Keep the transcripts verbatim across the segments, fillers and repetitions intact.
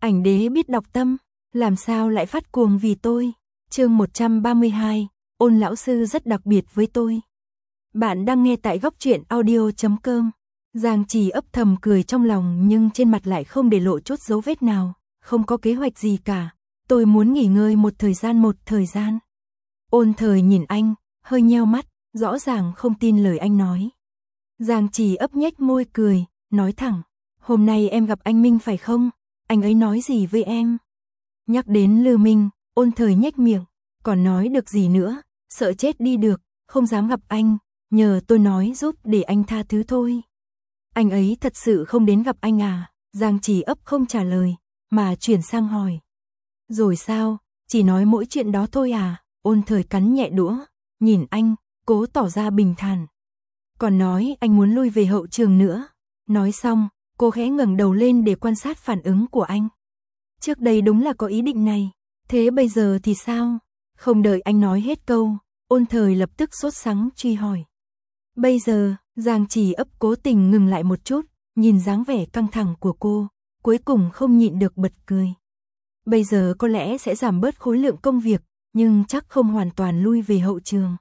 Ảnh đế biết đọc tâm, làm sao lại phát cuồng vì tôi. Chương một trăm ba mươi hai, Ôn lão sư rất đặc biệt với tôi. Bạn đang nghe tại góc truyện audio chấm com. Giang Trì ấp thầm cười trong lòng nhưng trên mặt lại không để lộ chút dấu vết nào, không có kế hoạch gì cả. Tôi muốn nghỉ ngơi một thời gian một thời gian. Ôn Thời nhìn anh, hơi nheo mắt, rõ ràng không tin lời anh nói. Giang Trì ấp nhếch môi cười, nói thẳng, hôm nay em gặp anh Minh phải không? Anh ấy nói gì với em? Nhắc đến Lư Minh, Ôn Thời nhếch miệng, còn nói được gì nữa, sợ chết đi được, không dám gặp anh, nhờ tôi nói giúp để anh tha thứ thôi. Anh ấy thật sự không đến gặp anh à? Giang Trì ấp không trả lời, mà chuyển sang hỏi. Rồi sao, chỉ nói mỗi chuyện đó thôi à? Ôn Thời cắn nhẹ đũa, nhìn anh, cố tỏ ra bình thản. Còn nói anh muốn lui về hậu trường nữa. Nói xong, cô khẽ ngẩng đầu lên để quan sát phản ứng của anh. Trước đây đúng là có ý định này, thế bây giờ thì sao? Không đợi anh nói hết câu, Ôn Thời lập tức sốt sắng truy hỏi. Bây giờ, Giang Trì ấp cố tình ngừng lại một chút, nhìn dáng vẻ căng thẳng của cô, cuối cùng không nhịn được bật cười. Bây giờ có lẽ sẽ giảm bớt khối lượng công việc, nhưng chắc không hoàn toàn lui về hậu trường.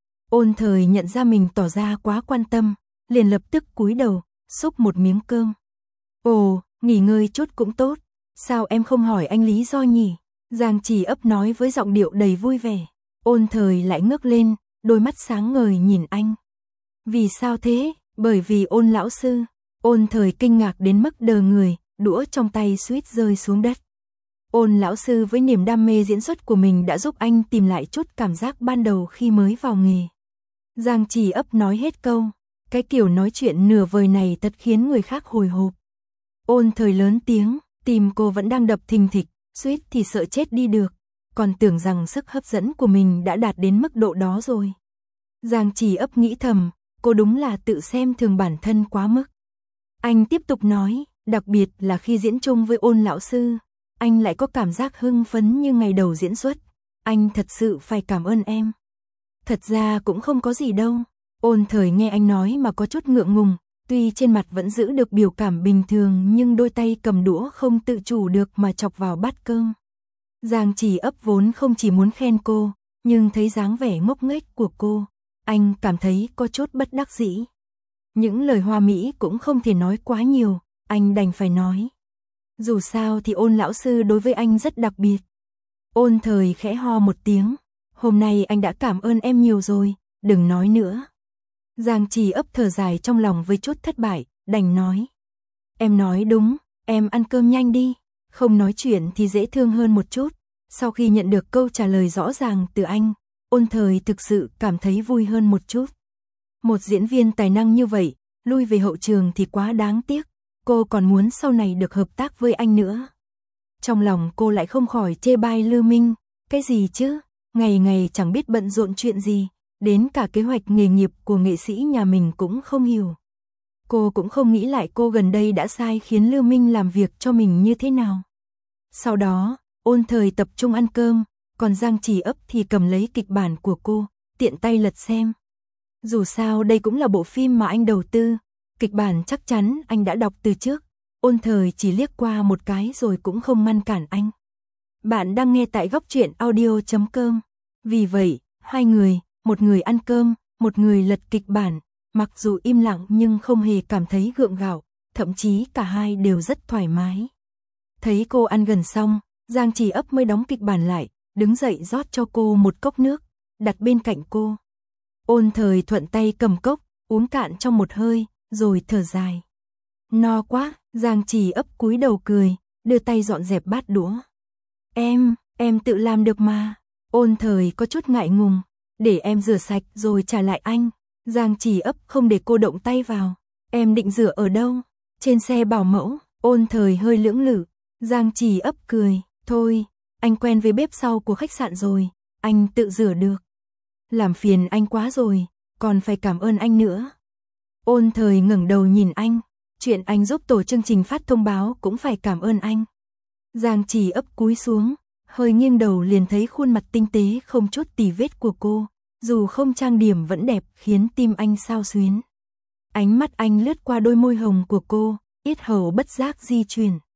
Ôn Thời nhận ra mình tỏ ra quá quan tâm, liền lập tức cúi đầu, xúc một miếng cơm. Ồ, nghỉ ngơi chút cũng tốt, sao em không hỏi anh lý do nhỉ? Giang Trì ấp nói với giọng điệu đầy vui vẻ. Ôn Thời lại ngước lên, đôi mắt sáng ngời nhìn anh. Vì sao thế? Bởi vì Ôn lão sư. Ôn Thời kinh ngạc đến mức đờ người, đũa trong tay suýt rơi xuống đất. Ôn lão sư với niềm đam mê diễn xuất của mình đã giúp anh tìm lại chút cảm giác ban đầu khi mới vào nghề. Giang Trì ấp nói hết câu, cái kiểu nói chuyện nửa vời này thật khiến người khác hồi hộp. Ôn Thời lớn tiếng, tim cô vẫn đang đập thình thịch, suýt thì sợ chết đi được, còn tưởng rằng sức hấp dẫn của mình đã đạt đến mức độ đó rồi. Giang Trì ấp nghĩ thầm, cô đúng là tự xem thường bản thân quá mức. Anh tiếp tục nói, đặc biệt là khi diễn chung với Ôn lão sư, anh lại có cảm giác hưng phấn như ngày đầu diễn xuất. Anh thật sự phải cảm ơn em. Thật ra cũng không có gì đâu. Ôn Thời nghe anh nói mà có chút ngượng ngùng, tuy trên mặt vẫn giữ được biểu cảm bình thường nhưng đôi tay cầm đũa không tự chủ được mà chọc vào bát cơm. Giang Trì ấp vốn không chỉ muốn khen cô, nhưng thấy dáng vẻ ngốc nghếch của cô, anh cảm thấy có chút bất đắc dĩ. Những lời hoa mỹ cũng không thể nói quá nhiều, anh đành phải nói. Dù sao thì Ôn lão sư đối với anh rất đặc biệt. Ôn Thời khẽ ho một tiếng, hôm nay anh đã cảm ơn em nhiều rồi, đừng nói nữa. Giang Trì ấp thở dài trong lòng với chút thất bại, đành nói. Em nói đúng, em ăn cơm nhanh đi, không nói chuyện thì dễ thương hơn một chút. Sau khi nhận được câu trả lời rõ ràng từ anh, Ôn Thời thực sự cảm thấy vui hơn một chút. Một diễn viên tài năng như vậy, lui về hậu trường thì quá đáng tiếc, cô còn muốn sau này được hợp tác với anh nữa. Trong lòng cô lại không khỏi chê bai Lư Minh, cái gì chứ, ngày ngày chẳng biết bận rộn chuyện gì, đến cả kế hoạch nghề nghiệp của nghệ sĩ nhà mình cũng không hiểu. Cô cũng không nghĩ lại cô gần đây đã sai khiến Lư Minh làm việc cho mình như thế nào. Sau đó, Ôn Thời tập trung ăn cơm, còn Giang Trì ấp thì cầm lấy kịch bản của cô, tiện tay lật xem. Dù sao đây cũng là bộ phim mà anh đầu tư, kịch bản chắc chắn anh đã đọc từ trước. Ôn Thời chỉ liếc qua một cái rồi cũng không ngăn cản anh. Bạn đang nghe tại góc truyện audio chấm com. Vì vậy, hai người, một người ăn cơm, một người lật kịch bản, mặc dù im lặng nhưng không hề cảm thấy gượng gạo, thậm chí cả hai đều rất thoải mái. Thấy cô ăn gần xong, Giang Trì ấp mới đóng kịch bản lại, đứng dậy rót cho cô một cốc nước, đặt bên cạnh cô. Ôn Thời thuận tay cầm cốc, uống cạn trong một hơi, rồi thở dài. No quá, Giang Trì ấp cúi đầu cười, đưa tay dọn dẹp bát đũa. Em, em tự làm được mà. Ôn Thời có chút ngại ngùng, để em rửa sạch rồi trả lại anh. Giang Trì ấp không để cô động tay vào. Em định rửa ở đâu? Trên xe bảo mẫu. Ôn Thời hơi lưỡng lự. Giang Trì ấp cười, thôi, anh quen với bếp sau của khách sạn rồi, anh tự rửa được. Làm phiền anh quá rồi, còn phải cảm ơn anh nữa. Ôn Thời ngẩng đầu nhìn anh, chuyện anh giúp tổ chương trình phát thông báo cũng phải cảm ơn anh. Giang Trì ấp cúi xuống, hơi nghiêng đầu liền thấy khuôn mặt tinh tế không chút tì vết của cô, dù không trang điểm vẫn đẹp khiến tim anh xao xuyến. Ánh mắt anh lướt qua đôi môi hồng của cô, yết hầu bất giác di chuyển.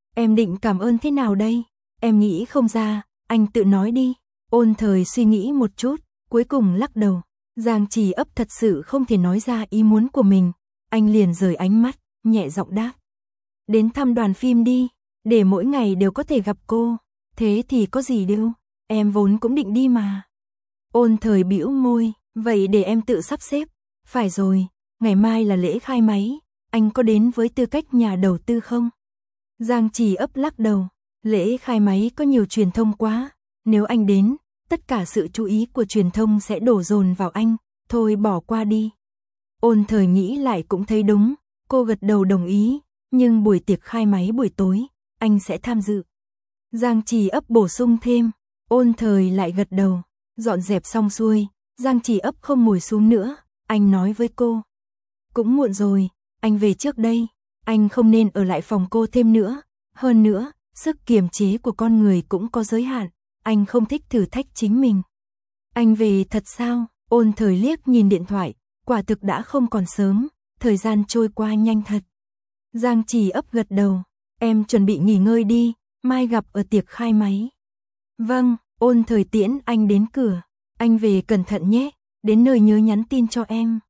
Em định cảm ơn thế nào đây? Em nghĩ không ra, anh tự nói đi. Ôn Thời suy nghĩ một chút, cuối cùng lắc đầu. Giang Trì Ấp thật sự không thể nói ra ý muốn của mình. Anh liền rời ánh mắt, nhẹ giọng đáp. Đến thăm đoàn phim đi, để mỗi ngày đều có thể gặp cô. Thế thì có gì đâu, em vốn cũng định đi mà. Ôn Thời bĩu môi, vậy để em tự sắp xếp. Phải rồi, ngày mai là lễ khai máy, anh có đến với tư cách nhà đầu tư không? Giang Trì Ấp lắc đầu, lễ khai máy có nhiều truyền thông quá, nếu anh đến, tất cả sự chú ý của truyền thông sẽ đổ dồn vào anh, thôi bỏ qua đi. Ôn Thời nghĩ lại cũng thấy đúng, cô gật đầu đồng ý, nhưng buổi tiệc khai máy buổi tối, anh sẽ tham dự. Giang Trì Ấp bổ sung thêm, Ôn Thời lại gật đầu, dọn dẹp xong xuôi, Giang Trì Ấp không ngồi xuống nữa, anh nói với cô. Cũng muộn rồi, anh về trước đây, anh không nên ở lại phòng cô thêm nữa, hơn nữa, sức kiềm chế của con người cũng có giới hạn, anh không thích thử thách chính mình. Anh về thật sao? Ôn Thời liếc nhìn điện thoại, quả thực đã không còn sớm, thời gian trôi qua nhanh thật. Giang Trì Ấp gật đầu, em chuẩn bị nghỉ ngơi đi, mai gặp ở tiệc khai máy. Vâng, Ôn Thời tiễn anh đến cửa, anh về cẩn thận nhé, đến nơi nhớ nhắn tin cho em.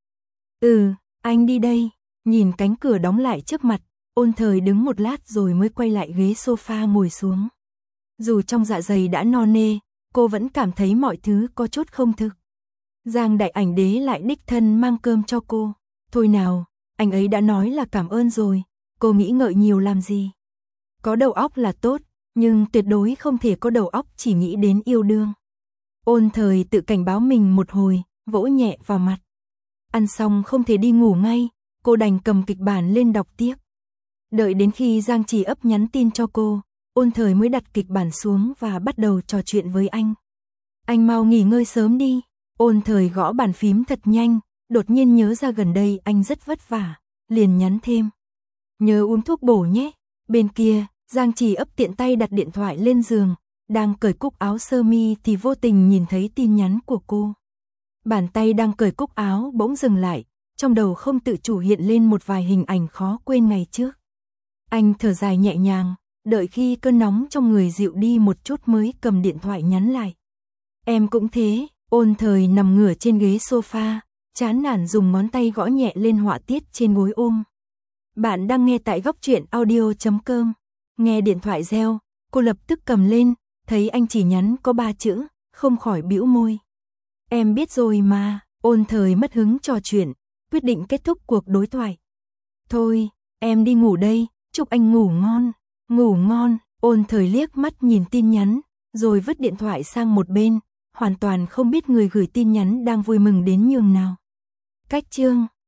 Ừ, anh đi đây, nhìn cánh cửa đóng lại trước mặt, Ôn Thời đứng một lát rồi mới quay lại ghế sofa ngồi xuống. Dù trong dạ dày đã no nê, cô vẫn cảm thấy mọi thứ có chút không thực. Giang Đại Ảnh Đế lại đích thân mang cơm cho cô. Thôi nào, anh ấy đã nói là cảm ơn rồi, cô nghĩ ngợi nhiều làm gì. Có đầu óc là tốt, nhưng tuyệt đối không thể có đầu óc chỉ nghĩ đến yêu đương. Ôn Thời tự cảnh báo mình một hồi, vỗ nhẹ vào mặt. Ăn xong không thể đi ngủ ngay, cô đành cầm kịch bản lên đọc tiếp. Đợi đến khi Giang Trì Ấp nhắn tin cho cô, Ôn Thời mới đặt kịch bản xuống và bắt đầu trò chuyện với anh. Anh mau nghỉ ngơi sớm đi. Ôn Thời gõ bàn phím thật nhanh, đột nhiên nhớ ra gần đây anh rất vất vả, liền nhắn thêm. Nhớ uống thuốc bổ nhé. Bên kia, Giang Trì Ấp tiện tay đặt điện thoại lên giường, đang cởi cúc áo sơ mi thì vô tình nhìn thấy tin nhắn của cô. Bàn tay đang cởi cúc áo bỗng dừng lại, trong đầu không tự chủ hiện lên một vài hình ảnh khó quên ngày trước. Anh thở dài nhẹ nhàng, đợi khi cơn nóng trong người dịu đi một chút mới cầm điện thoại nhắn lại. Em cũng thế. Ôn Thời nằm ngửa trên ghế sofa, chán nản dùng ngón tay gõ nhẹ lên họa tiết trên gối ôm. Bạn đang nghe tại góc truyện audio chấm com. Nghe điện thoại reo, cô lập tức cầm lên, thấy anh chỉ nhắn có ba chữ, không khỏi bĩu môi. Em biết rồi mà. Ôn Thời mất hứng trò chuyện, quyết định kết thúc cuộc đối thoại. Thôi, em đi ngủ đây, chúc anh ngủ ngon. Ngủ ngon. Ôn Thời liếc mắt nhìn tin nhắn, rồi vứt điện thoại sang một bên, hoàn toàn không biết người gửi tin nhắn đang vui mừng đến nhường nào. Cách chương